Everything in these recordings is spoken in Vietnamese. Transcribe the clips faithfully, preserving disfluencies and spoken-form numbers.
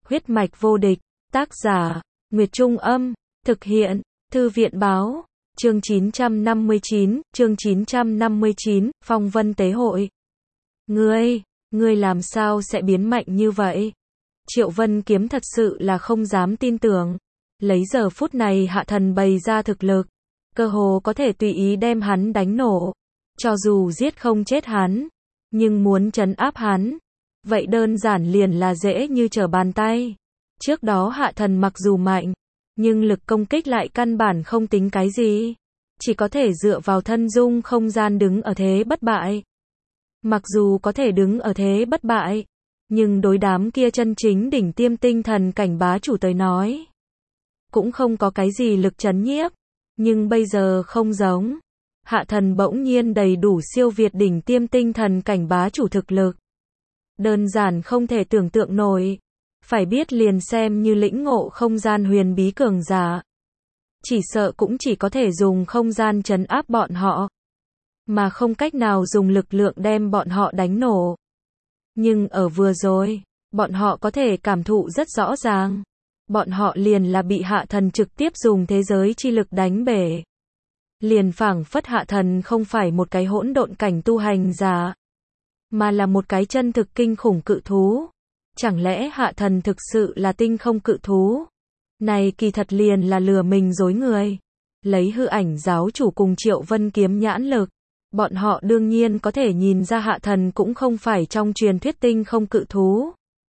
Huyết mạch vô địch, tác giả, Nguyệt Trung Âm, thực hiện, Thư viện Báo, chương chín trăm năm mươi chín, chương chín trăm năm mươi chín, Phong Vân Tế Hội. Ngươi, ngươi làm sao sẽ biến mạnh như vậy? Triệu Vân Kiếm thật sự là không dám tin tưởng. Lấy giờ phút này Hạ Thần bày ra thực lực, cơ hồ có thể tùy ý đem hắn đánh nổ. Cho dù giết không chết hắn, nhưng muốn trấn áp hắn, vậy đơn giản liền là dễ như trở bàn tay. Trước đó Hạ Thần mặc dù mạnh, nhưng lực công kích lại căn bản không tính cái gì. Chỉ có thể dựa vào thân dung không gian đứng ở thế bất bại. Mặc dù có thể đứng ở thế bất bại, nhưng đối đám kia chân chính đỉnh tiêm tinh thần cảnh bá chủ tới nói, cũng không có cái gì lực chấn nhiếp. Nhưng bây giờ không giống. Hạ Thần bỗng nhiên đầy đủ siêu việt đỉnh tiêm tinh thần cảnh bá chủ thực lực. Đơn giản không thể tưởng tượng nổi. Phải biết liền xem như lĩnh ngộ không gian huyền bí cường giả, chỉ sợ cũng chỉ có thể dùng không gian trấn áp bọn họ, mà không cách nào dùng lực lượng đem bọn họ đánh nổ. Nhưng ở vừa rồi, bọn họ có thể cảm thụ rất rõ ràng. Bọn họ liền là bị Hạ Thần trực tiếp dùng thế giới chi lực đánh bể. Liền phảng phất Hạ Thần không phải một cái hỗn độn cảnh tu hành giả, mà là một cái chân thực kinh khủng cự thú. Chẳng lẽ Hạ Thần thực sự là tinh không cự thú? Này kỳ thật liền là lừa mình dối người. Lấy Hư Ảnh giáo chủ cùng Triệu Vân Kiếm nhãn lực, bọn họ đương nhiên có thể nhìn ra Hạ Thần cũng không phải trong truyền thuyết tinh không cự thú,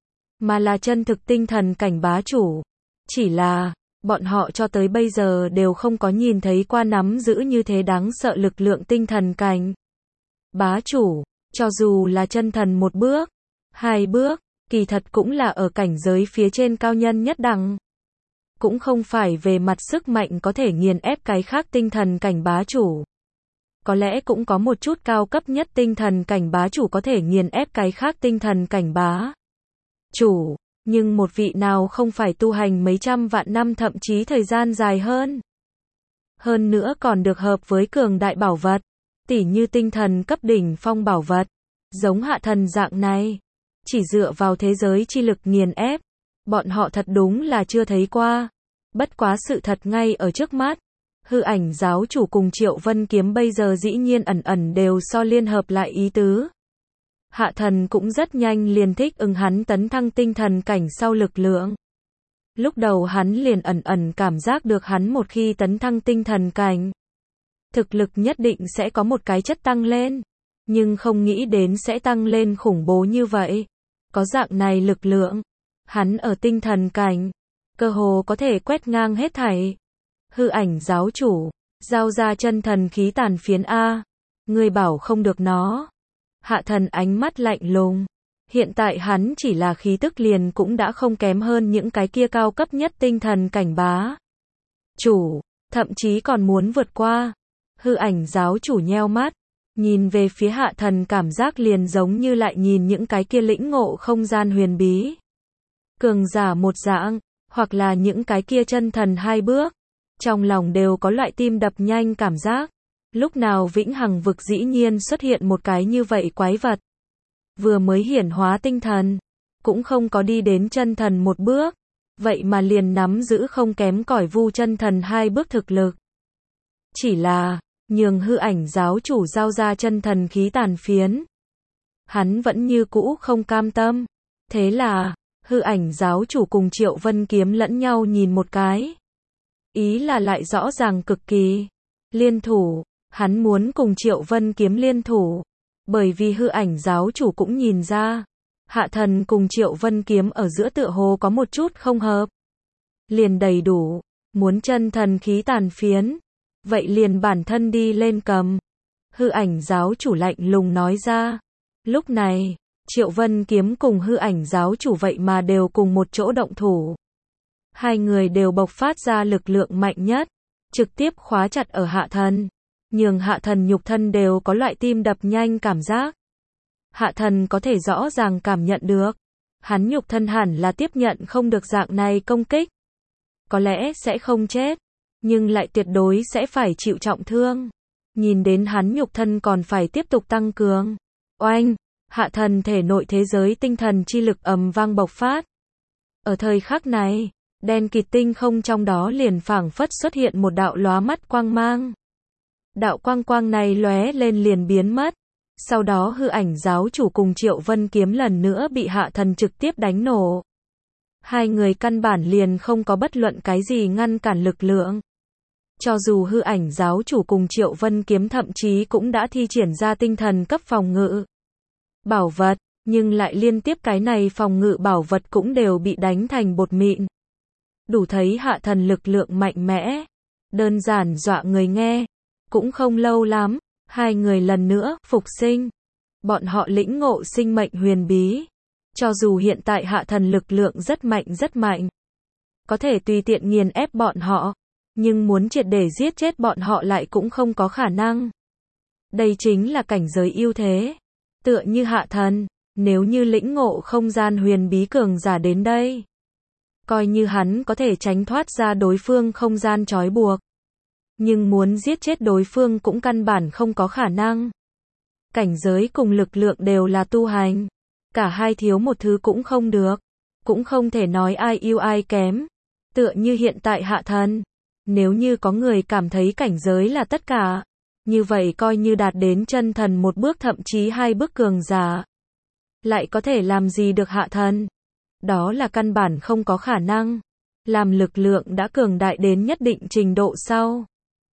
mà là chân thực tinh thần cảnh bá chủ. Chỉ là, bọn họ cho tới bây giờ đều không có nhìn thấy qua nắm giữ như thế đáng sợ lực lượng tinh thần cảnh bá chủ. Cho dù là chân thần một bước, hai bước, kỳ thật cũng là ở cảnh giới phía trên cao nhân nhất đẳng. Cũng không phải về mặt sức mạnh có thể nghiền ép cái khác tinh thần cảnh bá chủ. Có lẽ cũng có một chút cao cấp nhất tinh thần cảnh bá chủ có thể nghiền ép cái khác tinh thần cảnh bá chủ. Nhưng một vị nào không phải tu hành mấy trăm vạn năm thậm chí thời gian dài hơn. Hơn nữa còn được hợp với cường đại bảo vật, tỉ như tinh thần cấp đỉnh phong bảo vật. Giống Hạ Thần dạng này, chỉ dựa vào thế giới chi lực nghiền ép, bọn họ thật đúng là chưa thấy qua. Bất quá sự thật ngay ở trước mắt. Hư Ảnh giáo chủ cùng Triệu Vân Kiếm bây giờ dĩ nhiên ẩn ẩn đều so liên hợp lại ý tứ. Hạ Thần cũng rất nhanh liền thích ứng hắn tấn thăng tinh thần cảnh sau lực lượng. Lúc đầu hắn liền ẩn ẩn cảm giác được hắn một khi tấn thăng tinh thần cảnh, thực lực nhất định sẽ có một cái chất tăng lên. Nhưng không nghĩ đến sẽ tăng lên khủng bố như vậy. Có dạng này lực lượng, hắn ở tinh thần cảnh, cơ hồ có thể quét ngang hết thảy. Hư Ảnh giáo chủ, giao ra chân thần khí tàn phiến A. Ngươi bảo không được nó. Hạ Thần ánh mắt lạnh lùng. Hiện tại hắn chỉ là khí tức liền cũng đã không kém hơn những cái kia cao cấp nhất tinh thần cảnh bá chủ, thậm chí còn muốn vượt qua. Hư Ảnh giáo chủ nheo mắt, nhìn về phía Hạ Thần, cảm giác liền giống như lại nhìn những cái kia lĩnh ngộ không gian huyền bí cường giả một dạng, hoặc là những cái kia chân thần hai bước. Trong lòng đều có loại tim đập nhanh cảm giác. Lúc nào Vĩnh Hằng vực dĩ nhiên xuất hiện một cái như vậy quái vật. Vừa mới hiển hóa tinh thần, cũng không có đi đến chân thần một bước, vậy mà liền nắm giữ không kém cỏi Vu chân thần hai bước thực lực. Chỉ là, nhường Hư Ảnh giáo chủ giao ra chân thần khí tàn phiến, hắn vẫn như cũ không cam tâm. Thế là, Hư Ảnh giáo chủ cùng Triệu Vân Kiếm lẫn nhau nhìn một cái. Ý là lại rõ ràng cực kỳ. Liên thủ, hắn muốn cùng Triệu Vân Kiếm liên thủ. Bởi vì Hư Ảnh giáo chủ cũng nhìn ra, Hạ Thần cùng Triệu Vân Kiếm ở giữa tựa hồ có một chút không hợp. Liền đầy đủ, muốn chân thần khí tàn phiến, vậy liền bản thân đi lên cầm. Hư Ảnh giáo chủ lạnh lùng nói ra. Lúc này, Triệu Vân Kiếm cùng Hư Ảnh giáo chủ vậy mà đều cùng một chỗ động thủ. Hai người đều bộc phát ra lực lượng mạnh nhất, trực tiếp khóa chặt ở Hạ Thần, nhường Hạ Thần nhục thân đều có loại tim đập nhanh cảm giác. Hạ Thần có thể rõ ràng cảm nhận được, hắn nhục thân hẳn là tiếp nhận không được dạng này công kích. Có lẽ sẽ không chết, nhưng lại tuyệt đối sẽ phải chịu trọng thương. Nhìn đến hắn nhục thân còn phải tiếp tục tăng cường. Oanh, Hạ Thần thể nội thế giới tinh thần chi lực ầm vang bộc phát. Ở thời khắc này, đen kịt tinh không trong đó liền phảng phất xuất hiện một đạo lóa mắt quang mang. Đạo quang quang này lóe lên liền biến mất. Sau đó hư ảnh giáo chủ cùng Triệu Vân Kiếm lần nữa bị Hạ Thần trực tiếp đánh nổ. Hai người căn bản liền không có bất luận cái gì ngăn cản lực lượng. Cho dù hư ảnh giáo chủ cùng Triệu Vân Kiếm thậm chí cũng đã thi triển ra tinh thần cấp phòng ngự bảo vật, nhưng lại liên tiếp cái này phòng ngự bảo vật cũng đều bị đánh thành bột mịn. Đủ thấy Hạ Thần lực lượng mạnh mẽ, đơn giản dọa người nghe. Cũng không lâu lắm, hai người lần nữa phục sinh. Bọn họ lĩnh ngộ sinh mệnh huyền bí. Cho dù hiện tại Hạ Thần lực lượng rất mạnh rất mạnh, có thể tùy tiện nghiền ép bọn họ, nhưng muốn triệt để giết chết bọn họ lại cũng không có khả năng. Đây chính là cảnh giới ưu thế. Tựa như Hạ Thần, nếu như lĩnh ngộ không gian huyền bí cường giả đến đây, coi như hắn có thể tránh thoát ra đối phương không gian trói buộc, nhưng muốn giết chết đối phương cũng căn bản không có khả năng. Cảnh giới cùng lực lượng đều là tu hành, cả hai thiếu một thứ cũng không được, cũng không thể nói ai ưu ai kém. Tựa như hiện tại Hạ Thần, nếu như có người cảm thấy cảnh giới là tất cả, như vậy coi như đạt đến chân thần một bước thậm chí hai bước cường giả, lại có thể làm gì được Hạ Thần? Đó là căn bản không có khả năng. Làm lực lượng đã cường đại đến nhất định trình độ sau,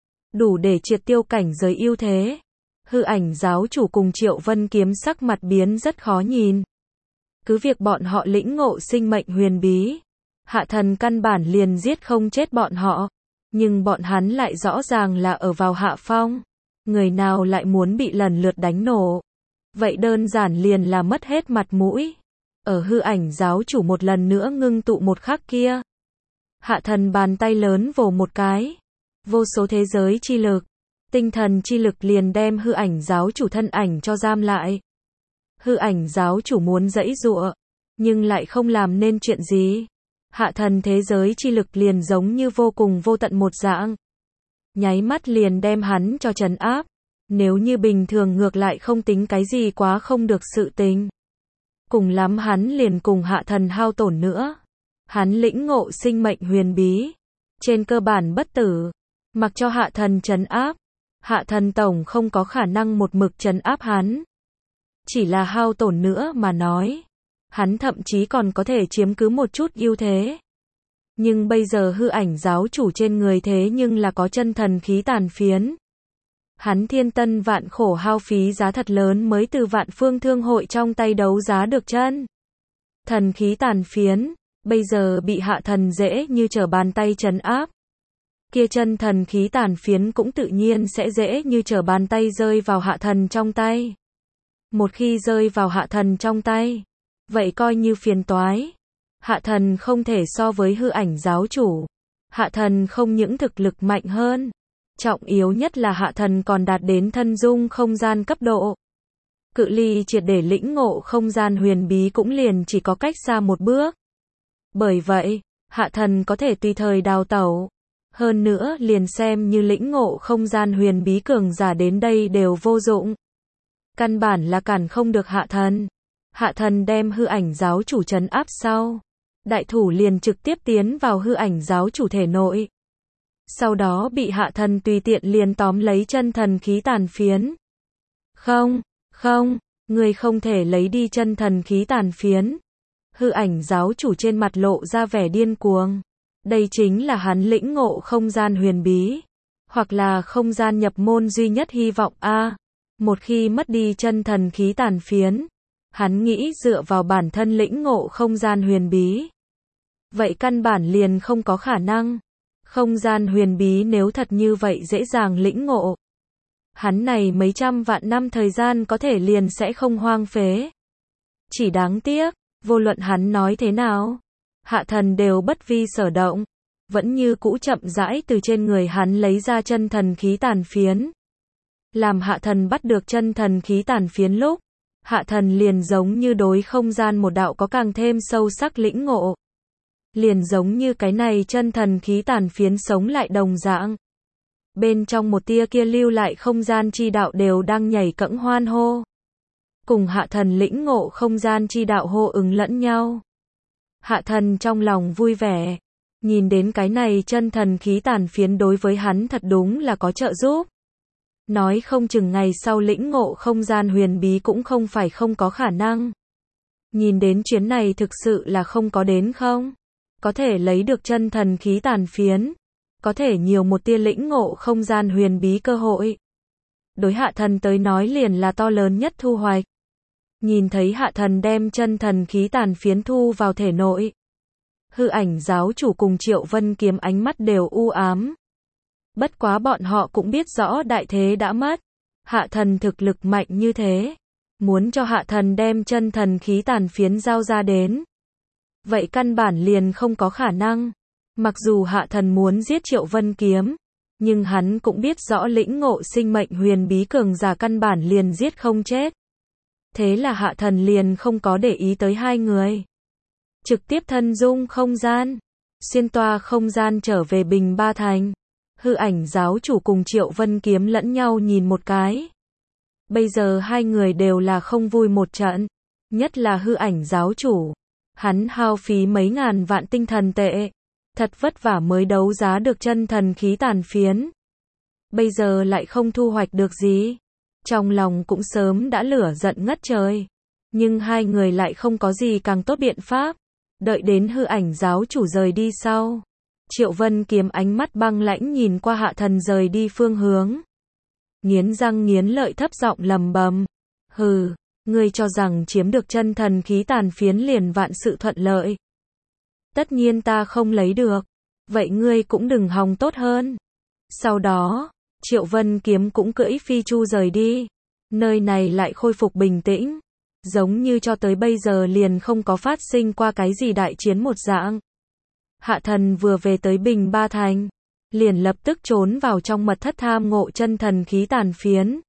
đủ để triệt tiêu cảnh giới ưu thế. Hư ảnh giáo chủ cùng Triệu Vân Kiếm sắc mặt biến rất khó nhìn. Cứ việc bọn họ lĩnh ngộ sinh mệnh huyền bí, Hạ Thần căn bản liền giết không chết bọn họ, nhưng bọn hắn lại rõ ràng là ở vào hạ phong. Người nào lại muốn bị lần lượt đánh nổ? Vậy đơn giản liền là mất hết mặt mũi. Ở hư ảnh giáo chủ một lần nữa ngưng tụ một khắc kia, Hạ Thần bàn tay lớn vồ một cái, vô số thế giới chi lực, tinh thần chi lực liền đem hư ảnh giáo chủ thân ảnh cho giam lại. Hư ảnh giáo chủ muốn giãy giụa, nhưng lại không làm nên chuyện gì. Hạ Thần thế giới chi lực liền giống như vô cùng vô tận một dạng, nháy mắt liền đem hắn cho trấn áp. Nếu như bình thường ngược lại không tính cái gì quá không được sự tình, cùng lắm hắn liền cùng Hạ Thần hao tổn nữa. Hắn lĩnh ngộ sinh mệnh huyền bí, trên cơ bản bất tử, mặc cho Hạ Thần trấn áp, Hạ Thần tổng không có khả năng một mực trấn áp hắn. Chỉ là hao tổn nữa mà nói, hắn thậm chí còn có thể chiếm cứ một chút ưu thế. Nhưng bây giờ hư ảnh giáo chủ trên người thế nhưng là có chân thần khí tàn phiến. Hắn thiên tân vạn khổ hao phí giá thật lớn mới từ Vạn Phương Thương hội trong tay đấu giá được chân thần khí tàn phiến, bây giờ bị Hạ Thần dễ như trở bàn tay trấn áp. Kia chân thần khí tàn phiến cũng tự nhiên sẽ dễ như trở bàn tay rơi vào Hạ Thần trong tay. Một khi rơi vào Hạ Thần trong tay, vậy coi như phiền toái. Hạ Thần không thể so với hư ảnh giáo chủ. Hạ Thần không những thực lực mạnh hơn, trọng yếu nhất là Hạ Thần còn đạt đến thân dung không gian cấp độ. Cự ly triệt để lĩnh ngộ không gian huyền bí cũng liền chỉ có cách xa một bước. Bởi vậy, Hạ Thần có thể tùy thời đào tẩu. Hơn nữa liền xem như lĩnh ngộ không gian huyền bí cường giả đến đây đều vô dụng. Căn bản là cản không được Hạ Thần. Hạ Thần đem hư ảnh giáo chủ trấn áp sau, đại thủ liền trực tiếp tiến vào hư ảnh giáo chủ thể nội. Sau đó bị Hạ Thần tùy tiện liền tóm lấy chân thần khí tàn phiến. Không, không, ngươi không thể lấy đi chân thần khí tàn phiến. Hư ảnh giáo chủ trên mặt lộ ra vẻ điên cuồng. Đây chính là hắn lĩnh ngộ không gian huyền bí, hoặc là không gian nhập môn duy nhất hy vọng a. À, một khi mất đi chân thần khí tàn phiến, hắn nghĩ dựa vào bản thân lĩnh ngộ không gian huyền bí, vậy căn bản liền không có khả năng. Không gian huyền bí nếu thật như vậy dễ dàng lĩnh ngộ, hắn này mấy trăm vạn năm thời gian có thể liền sẽ không hoang phế. Chỉ đáng tiếc, vô luận hắn nói thế nào, Hạ Thần đều bất vi sở động, vẫn như cũ chậm rãi từ trên người hắn lấy ra chân thần khí tàn phiến. Làm Hạ Thần bắt được chân thần khí tàn phiến lúc, Hạ Thần liền giống như đối không gian một đạo có càng thêm sâu sắc lĩnh ngộ. Liền giống như cái này chân thần khí tàn phiến sống lại đồng dạng. Bên trong một tia kia lưu lại không gian chi đạo đều đang nhảy cẫng hoan hô. Cùng Hạ Thần lĩnh ngộ không gian chi đạo hô ứng lẫn nhau. Hạ thần trong lòng vui vẻ. Nhìn đến cái này chân thần khí tàn phiến đối với hắn thật đúng là có trợ giúp. Nói không chừng ngày sau lĩnh ngộ không gian huyền bí cũng không phải không có khả năng. Nhìn đến chuyến này thực sự là không có đến không? Có thể lấy được chân thần khí tàn phiến. Có thể nhiều một tia lĩnh ngộ không gian huyền bí cơ hội. Đối hạ thần tới nói liền là to lớn nhất thu hoạch. Nhìn thấy hạ thần đem chân thần khí tàn phiến thu vào thể nội. Hư ảnh giáo chủ cùng Triệu Vân Kiếm ánh mắt đều u ám. Bất quá bọn họ cũng biết rõ đại thế đã mất. Hạ thần thực lực mạnh như thế. Muốn cho hạ thần đem chân thần khí tàn phiến giao ra đến. Vậy căn bản liền không có khả năng. Mặc dù hạ thần muốn giết Triệu Vân Kiếm. Nhưng hắn cũng biết rõ lĩnh ngộ sinh mệnh huyền bí cường giả căn bản liền giết không chết. Thế là hạ thần liền không có để ý tới hai người. Trực tiếp thân dung không gian. Xuyên toa không gian trở về Bình Ba Thành. Hư ảnh giáo chủ cùng Triệu Vân Kiếm lẫn nhau nhìn một cái. Bây giờ hai người đều là không vui một trận. Nhất là hư ảnh giáo chủ. Hắn hao phí mấy ngàn vạn tinh thần tệ. Thật vất vả mới đấu giá được chân thần khí tàn phiến. Bây giờ lại không thu hoạch được gì. Trong lòng cũng sớm đã lửa giận ngất trời. Nhưng hai người lại không có gì càng tốt biện pháp. Đợi đến hư ảnh giáo chủ rời đi sau. Triệu Vân Kiếm ánh mắt băng lãnh nhìn qua hạ thần rời đi phương hướng. Nghiến răng nghiến lợi thấp giọng lầm bầm. Hừ, ngươi cho rằng chiếm được chân thần khí tàn phiến liền vạn sự thuận lợi. Tất nhiên ta không lấy được. Vậy ngươi cũng đừng hòng tốt hơn. Sau đó, Triệu Vân Kiếm cũng cưỡi phi chu rời đi. Nơi này lại khôi phục bình tĩnh. Giống như cho tới bây giờ liền không có phát sinh qua cái gì đại chiến một dạng. Hạ thần vừa về tới Bình Ba Thành. Liền lập tức trốn vào trong mật thất tham ngộ chân thần khí tàn phiến.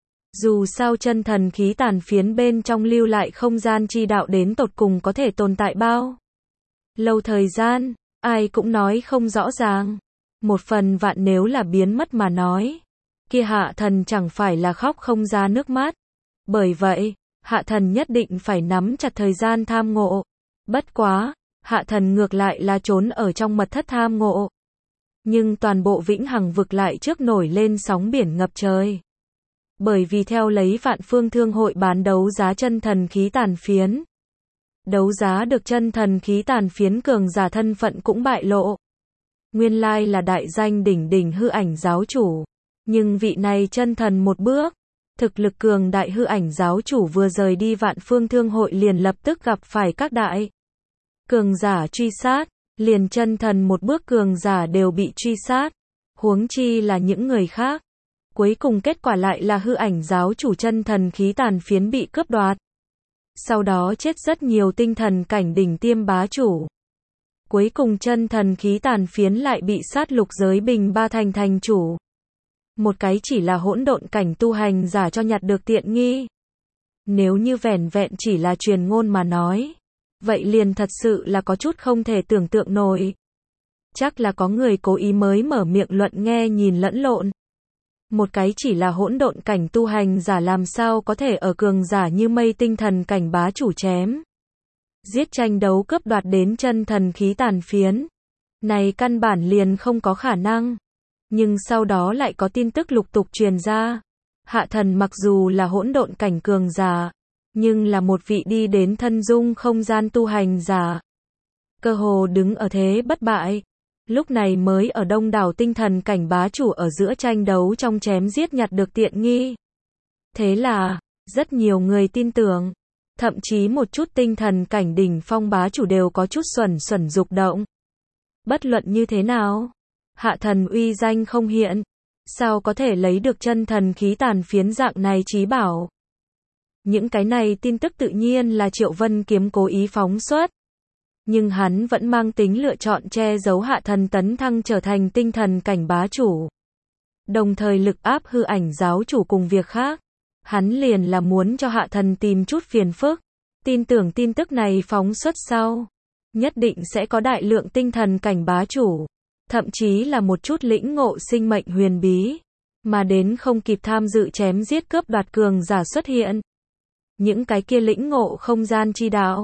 Dù sao chân thần khí tàn phiến bên trong lưu lại không gian chi đạo đến tột cùng có thể tồn tại bao lâu thời gian, ai cũng nói không rõ ràng. Một phần vạn nếu là biến mất mà nói. Kia hạ thần chẳng phải là khóc không ra nước mắt. Bởi vậy, hạ thần nhất định phải nắm chặt thời gian tham ngộ. Bất quá, hạ thần ngược lại là trốn ở trong mật thất tham ngộ. Nhưng toàn bộ Vĩnh Hằng vực lại trước nổi lên sóng biển ngập trời. Bởi vì theo lấy Vạn Phương Thương hội bán đấu giá chân thần khí tàn phiến. Đấu giá được chân thần khí tàn phiến cường giả thân phận cũng bại lộ. Nguyên lai là đại danh đỉnh đỉnh hư ảnh giáo chủ. Nhưng vị này chân thần một bước. Thực lực cường đại hư ảnh giáo chủ vừa rời đi Vạn Phương Thương hội liền lập tức gặp phải các đại cường giả truy sát. Liền chân thần một bước cường giả đều bị truy sát. Huống chi là những người khác. Cuối cùng kết quả lại là hư ảnh giáo chủ chân thần khí tàn phiến bị cướp đoạt. Sau đó chết rất nhiều tinh thần cảnh đỉnh tiêm bá chủ. Cuối cùng chân thần khí tàn phiến lại bị sát lục giới Bình Ba Thành thành chủ. Một cái chỉ là hỗn độn cảnh tu hành giả cho nhặt được tiện nghi. Nếu như vẻn vẹn chỉ là truyền ngôn mà nói. Vậy liền thật sự là có chút không thể tưởng tượng nổi. Chắc là có người cố ý mới mở miệng luận nghe nhìn lẫn lộn. Một cái chỉ là hỗn độn cảnh tu hành giả làm sao có thể ở cường giả như mây tinh thần cảnh bá chủ chém. Giết tranh đấu cướp đoạt đến chân thần khí tàn phiến. Này căn bản liền không có khả năng. Nhưng sau đó lại có tin tức lục tục truyền ra. Hạ thần mặc dù là hỗn độn cảnh cường giả. Nhưng là một vị đi đến thân dung không gian tu hành giả. Cơ hồ đứng ở thế bất bại. Lúc này mới ở đông đảo tinh thần cảnh bá chủ ở giữa tranh đấu trong chém giết nhặt được tiện nghi. Thế là, rất nhiều người tin tưởng. Thậm chí một chút tinh thần cảnh đỉnh phong bá chủ đều có chút xuẩn xuẩn dục động. Bất luận như thế nào, hạ thần uy danh không hiện. Sao có thể lấy được chân thần khí tàn phiến dạng này chí bảo. Những cái này tin tức tự nhiên là Triệu Vân Kiếm cố ý phóng xuất. Nhưng hắn vẫn mang tính lựa chọn che giấu hạ thần tấn thăng trở thành tinh thần cảnh bá chủ. Đồng thời lực áp hư ảnh giáo chủ cùng việc khác. Hắn liền là muốn cho hạ thần tìm chút phiền phức. Tin tưởng tin tức này phóng xuất sau. Nhất định sẽ có đại lượng tinh thần cảnh bá chủ. Thậm chí là một chút lĩnh ngộ sinh mệnh huyền bí. Mà đến không kịp tham dự chém giết cướp đoạt cường giả xuất hiện. Những cái kia lĩnh ngộ không gian chi đạo.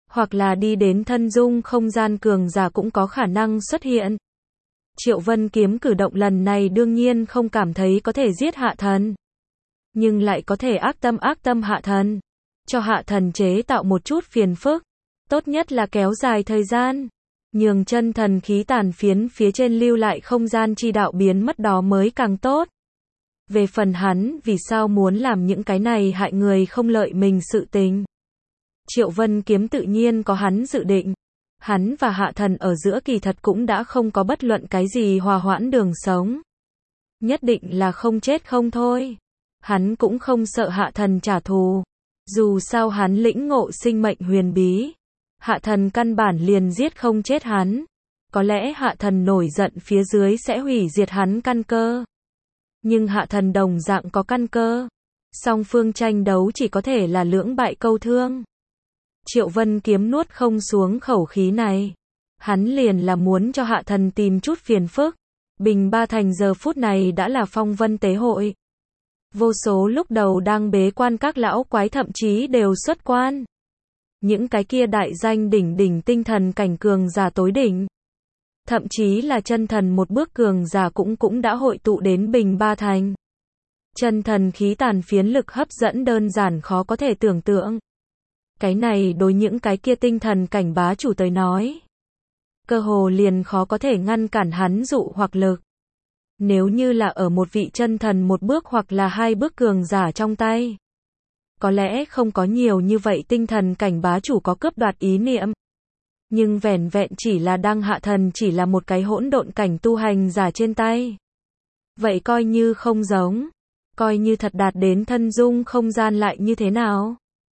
hoặc là đi đến thân dung không gian cường giả cũng có khả năng xuất hiện. Triệu Vân Kiếm cử động lần này đương nhiên không cảm thấy có thể giết Hạ Thần, nhưng lại có thể ác tâm ác tâm Hạ Thần, cho Hạ Thần chế tạo một chút phiền phức, tốt nhất là kéo dài thời gian, nhường chân thần khí tàn phiến phía trên lưu lại không gian chi đạo biến mất đó mới càng tốt. Về phần hắn vì sao muốn làm những cái này hại người không lợi mình sự tình, Triệu Vân Kiếm tự nhiên có hắn dự định. Hắn và Hạ Thần ở giữa kỳ thật cũng đã không có bất luận cái gì hòa hoãn đường sống. Nhất định là không chết không thôi. Hắn cũng không sợ Hạ Thần trả thù. Dù sao hắn lĩnh ngộ sinh mệnh huyền bí. Hạ Thần căn bản liền giết không chết hắn. Có lẽ Hạ Thần nổi giận phía dưới sẽ hủy diệt hắn căn cơ. Nhưng Hạ Thần đồng dạng có căn cơ. Song phương tranh đấu chỉ có thể là lưỡng bại câu thương. Triệu Vân Kiếm nuốt không xuống khẩu khí này. Hắn liền là muốn cho Hạ Thần tìm chút phiền phức. Bình Ba Thành giờ phút này đã là phong vân tế hội. Vô số lúc đầu đang bế quan các lão quái thậm chí đều xuất quan. Những cái kia đại danh đỉnh đỉnh tinh thần cảnh cường giả tối đỉnh. Thậm chí là chân thần một bước cường giả cũng cũng đã hội tụ đến Bình Ba Thành. Chân thần khí tàn phiến lực hấp dẫn đơn giản khó có thể tưởng tượng. Cái này đối những cái kia tinh thần cảnh bá chủ tới nói, cơ hồ liền khó có thể ngăn cản hắn dụ hoặc lực. Nếu như là ở một vị chân thần một bước hoặc là hai bước cường giả trong tay, có lẽ không có nhiều như vậy tinh thần cảnh bá chủ có cướp đoạt ý niệm. Nhưng vẻn vẹn chỉ là Đăng Hạ Thần chỉ là một cái hỗn độn cảnh tu hành giả trên tay. Vậy coi như không giống, coi như thật đạt đến thân dung không gian lại như thế nào?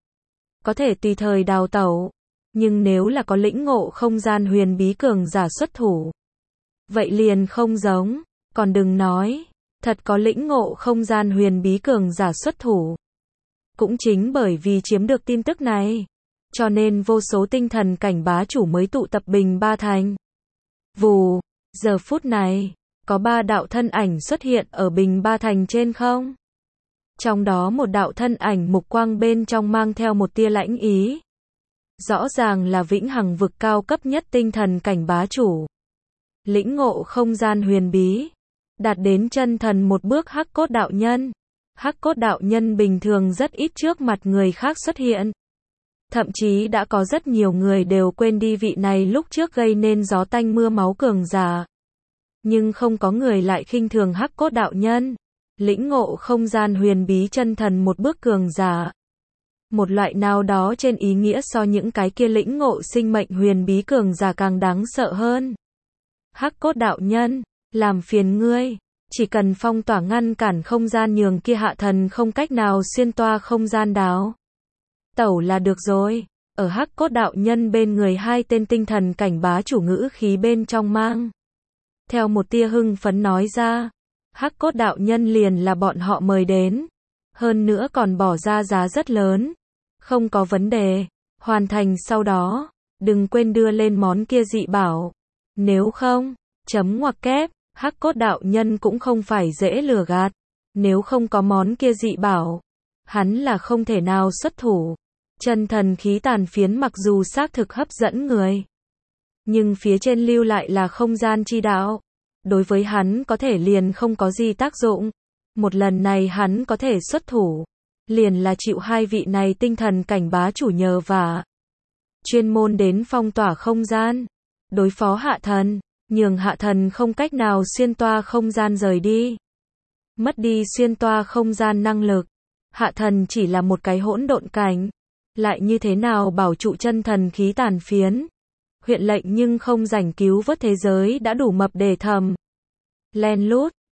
Có thể tùy thời đào tẩu, nhưng nếu là có lĩnh ngộ không gian huyền bí cường giả xuất thủ, vậy liền không giống, còn đừng nói, thật có lĩnh ngộ không gian huyền bí cường giả xuất thủ. Cũng chính bởi vì chiếm được tin tức này, cho nên vô số tinh thần cảnh bá chủ mới tụ tập Bình Ba Thành. Vù, giờ phút này, có ba đạo thân ảnh xuất hiện ở Bình Ba Thành trên không? Trong đó một đạo thân ảnh mục quang bên trong mang theo một tia lãnh ý. Rõ ràng là vĩnh hằng vực cao cấp nhất tinh thần cảnh bá chủ. Lĩnh ngộ không gian huyền bí. Đạt đến chân thần một bước Hắc Cốt đạo nhân. Hắc Cốt đạo nhân bình thường rất ít trước mặt người khác xuất hiện. Thậm chí đã có rất nhiều người đều quên đi vị này lúc trước gây nên gió tanh mưa máu cường giả. Nhưng không có người lại khinh thường Hắc Cốt đạo nhân. Lĩnh ngộ không gian huyền bí chân thần một bước cường giả. Một loại nào đó trên ý nghĩa so những cái kia lĩnh ngộ sinh mệnh huyền bí cường giả càng đáng sợ hơn. Hắc Cốt đạo nhân, làm phiền ngươi, chỉ cần phong tỏa ngăn cản không gian nhường kia Hạ Thần không cách nào xuyên toa không gian đáo tẩu là được rồi. Ở Hắc Cốt đạo nhân bên người hai tên tinh thần cảnh bá chủ ngữ khí bên trong mang theo một tia hưng phấn nói ra. Hắc Cốt đạo nhân liền là bọn họ mời đến, hơn nữa còn bỏ ra giá rất lớn. Không có vấn đề, hoàn thành sau đó, đừng quên đưa lên món kia dị bảo. Nếu không, chấm ngoặc kép, Hắc Cốt đạo nhân cũng không phải dễ lừa gạt. Nếu không có món kia dị bảo, hắn là không thể nào xuất thủ. Chân thần khí tàn phiến mặc dù xác thực hấp dẫn người, nhưng phía trên lưu lại là không gian chi đạo. Đối với hắn có thể liền không có gì tác dụng. Một lần này hắn có thể xuất thủ, liền là chịu hai vị này tinh thần cảnh bá chủ nhờ vả. Chuyên môn đến phong tỏa không gian, đối phó Hạ Thần, nhường Hạ Thần không cách nào xuyên toa không gian rời đi. Mất đi xuyên toa không gian năng lực, Hạ Thần chỉ là một cái hỗn độn cảnh, lại như thế nào bảo trụ chân thần khí tàn phiến. Huyện lệnh nhưng không rảnh cứu vớt thế giới đã đủ mập để thầm. Len lút,